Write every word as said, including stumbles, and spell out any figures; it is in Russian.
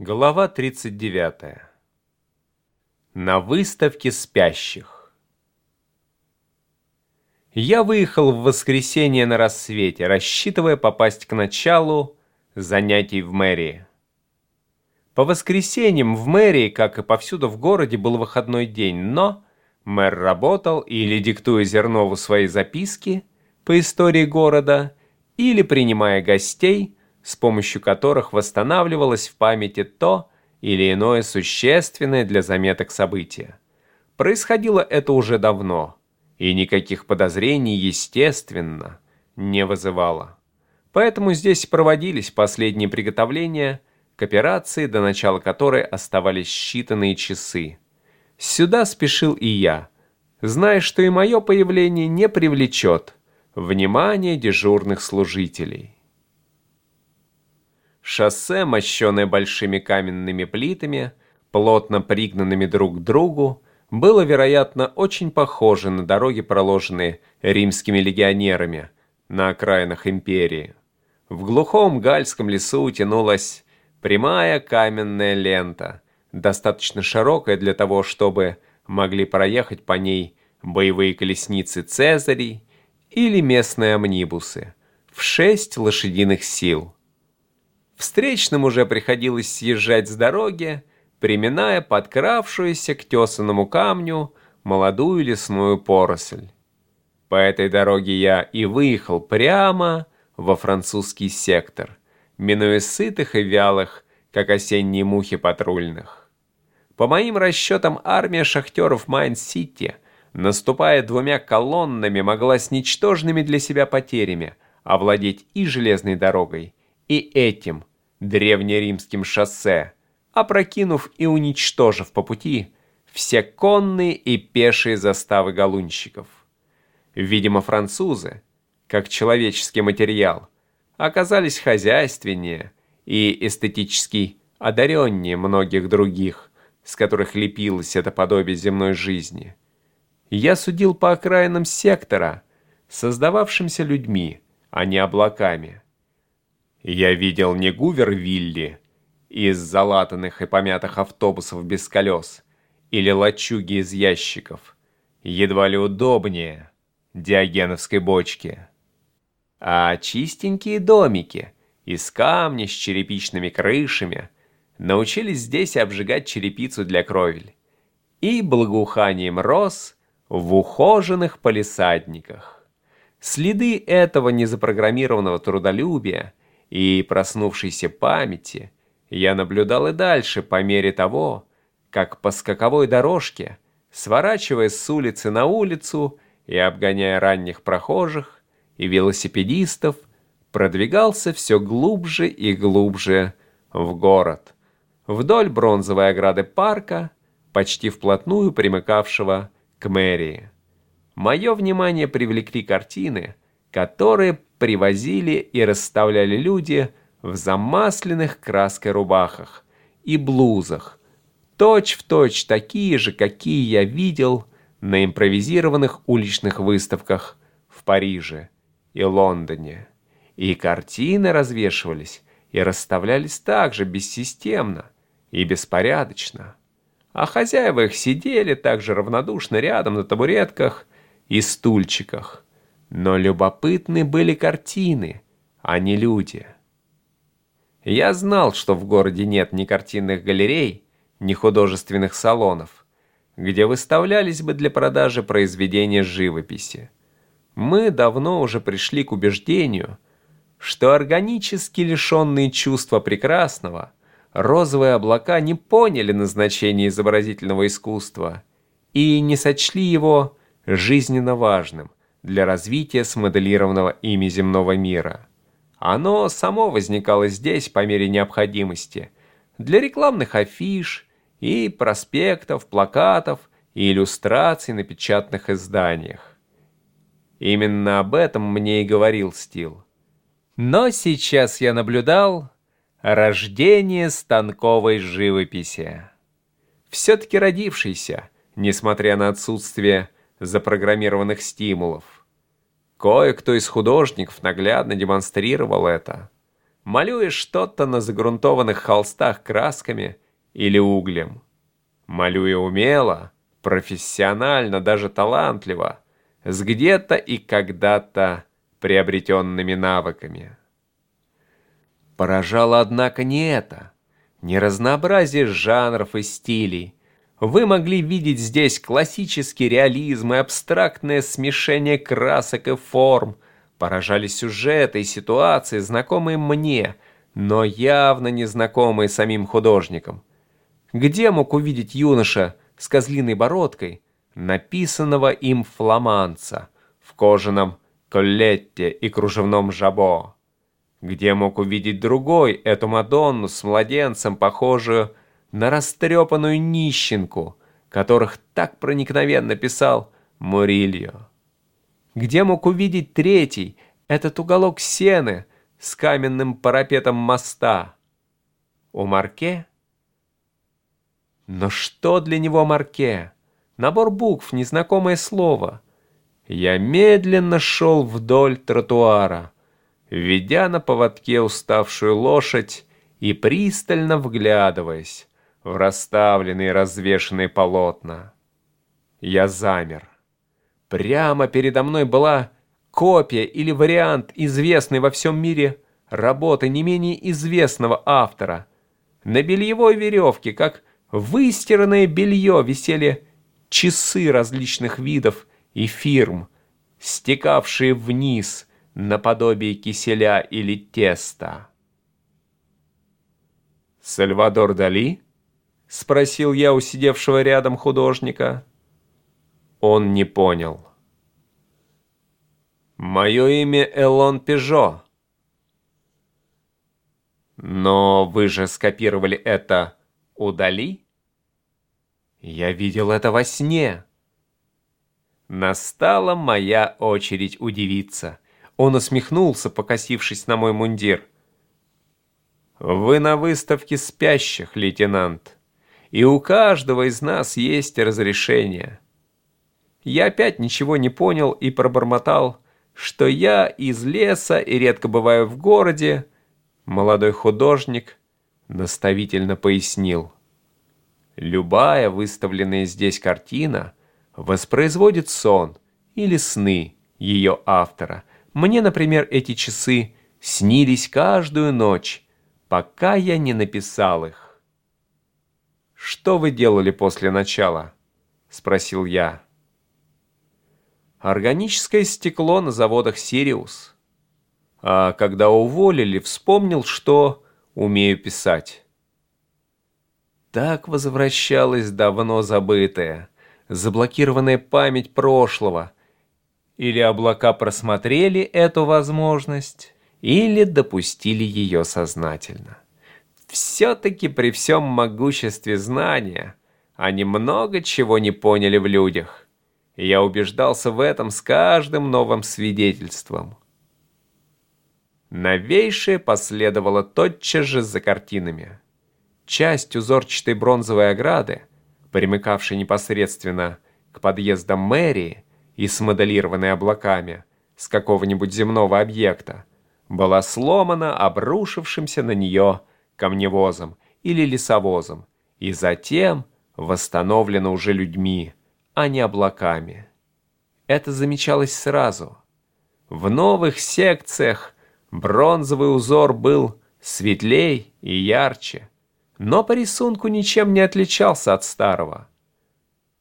Глава тридцать девятая. На выставке спящих. Я выехал в воскресенье на рассвете, рассчитывая попасть к началу занятий в мэрии. По воскресеньям в мэрии, как и повсюду в городе, был выходной день, но мэр работал или диктуя Зернову свои записки по истории города, или принимая гостей, с помощью которых восстанавливалось в памяти то или иное существенное для заметок событие. Происходило это уже давно, и никаких подозрений, естественно, не вызывало. Поэтому здесь проводились последние приготовления к операции, до начала которой оставались считанные часы. Сюда спешил и я, зная, что и мое появление не привлечет внимание дежурных служителей. Шоссе, мощенное большими каменными плитами, плотно пригнанными друг к другу, было, вероятно, очень похоже на дороги, проложенные римскими легионерами на окраинах империи. В глухом гальском лесу тянулась прямая каменная лента, достаточно широкая для того, чтобы могли проехать по ней боевые колесницы Цезарей или местные амнибусы в шесть лошадиных сил. Встречным уже приходилось съезжать с дороги, приминая подкравшуюся к тесаному камню молодую лесную поросль. По этой дороге я и выехал прямо во французский сектор, минуя сытых и вялых, как осенние мухи, патрульных. По моим расчетам, армия шахтеров Майн-Сити, наступая двумя колоннами, могла с ничтожными для себя потерями овладеть и железной дорогой, и этим древнеримским шоссе, опрокинув и уничтожив по пути все конные и пешие заставы галунщиков. Видимо, французы, как человеческий материал, оказались хозяйственнее и эстетически одареннее многих других, с которых лепилось это подобие земной жизни. Я судил по окраинам сектора, создававшимся людьми, а не облаками. Я видел не Гувер-Вилли из залатанных и помятых автобусов без колес или лачуги из ящиков, едва ли удобнее диогеновской бочки, а чистенькие домики из камня с черепичными крышами научились здесь обжигать черепицу для кровель и благоуханием роз в ухоженных палисадниках. Следы этого незапрограммированного трудолюбия и проснувшейся памяти я наблюдал и дальше по мере того, как по скаковой дорожке, сворачивая с улицы на улицу и обгоняя ранних прохожих и велосипедистов, продвигался все глубже и глубже в город, вдоль бронзовой ограды парка, почти вплотную примыкавшего к мэрии. Мое внимание привлекли картины, которые привозили и расставляли люди в замасленных краской рубахах и блузах, точь-в-точь такие же, какие я видел на импровизированных уличных выставках в Париже и Лондоне. И картины развешивались и расставлялись также бессистемно и беспорядочно, а хозяева их сидели также равнодушно рядом на табуретках и стульчиках. Но любопытны были картины, а не люди. Я знал, что в городе нет ни картинных галерей, ни художественных салонов, где выставлялись бы для продажи произведения живописи. Мы давно уже пришли к убеждению, что органически лишенные чувства прекрасного, розовые облака не поняли назначения изобразительного искусства и не сочли его жизненно важным для развития смоделированного ими земного мира. Оно само возникало здесь по мере необходимости для рекламных афиш и проспектов, плакатов и иллюстраций на печатных изданиях. Именно об этом мне и говорил Стил. Но сейчас я наблюдал рождение станковой живописи, все-таки родившейся, несмотря на отсутствие запрограммированных стимулов. Кое-кто из художников наглядно демонстрировал это. малюя что-то на загрунтованных холстах красками или углем. Малюя умело, профессионально, даже талантливо, с где-то и когда-то приобретенными навыками. Поражало, однако, не это, не разнообразие жанров и стилей. Вы могли видеть здесь классический реализм и абстрактное смешение красок и форм. Поражали сюжеты и ситуации, знакомые мне, но явно незнакомые самим художником. Где мог увидеть юноша с козлиной бородкой написанного им фламандца в кожаном коллетте и кружевном жабо? Где мог увидеть другой эту Мадонну с младенцем, похожую на растрепанную нищенку, которых так проникновенно писал Мурильо? Где мог увидеть третий этот уголок сены с каменным парапетом моста? У Марке? Но что для него Марке? Набор букв, незнакомое слово. Я медленно шел вдоль тротуара, ведя на поводке уставшую лошадь и пристально вглядываясь в расставленные и развешанные полотна. Я замер. Прямо передо мной была копия или вариант известной во всем мире работы не менее известного автора. На бельевой веревке, как выстиранное белье, висели часы различных видов и фирм, стекавшие вниз наподобие киселя или теста. «Сальвадор Дали?» — спросил я у сидевшего рядом художника. Он не понял. «Мое имя Элон Пежо». «Но вы же скопировали это у Дали?» «Я видел это во сне». Настала моя очередь удивиться. Он усмехнулся, покосившись на мой мундир. «Вы на выставке спящих, лейтенант, и у каждого из нас есть разрешение». Я опять ничего не понял и пробормотал, что я из леса и редко бываю в городе. Молодой художник наставительно пояснил. Любая выставленная здесь картина воспроизводит сон или сны ее автора. Мне, например, эти часы снились каждую ночь, пока я не написал их. «Что вы делали после начала?» — спросил я. «Органическое стекло на заводах «Сириус». А когда уволили, вспомнил, что умею писать». Так возвращалась давно забытая, заблокированная память прошлого. Или облака просмотрели эту возможность, или допустили ее сознательно. Все-таки при всем могуществе знания они много чего не поняли в людях. И я убеждался в этом с каждым новым свидетельством. Новейшее последовало тотчас же за картинами. Часть узорчатой бронзовой ограды, примыкавшей непосредственно к подъездам мэрии и смоделированной облаками с какого-нибудь земного объекта, была сломана обрушившимся на нее камневозом или лесовозом и затем восстановлена уже людьми, а не облаками. Это замечалось сразу. В новых секциях бронзовый узор был светлей и ярче, но по рисунку ничем не отличался от старого.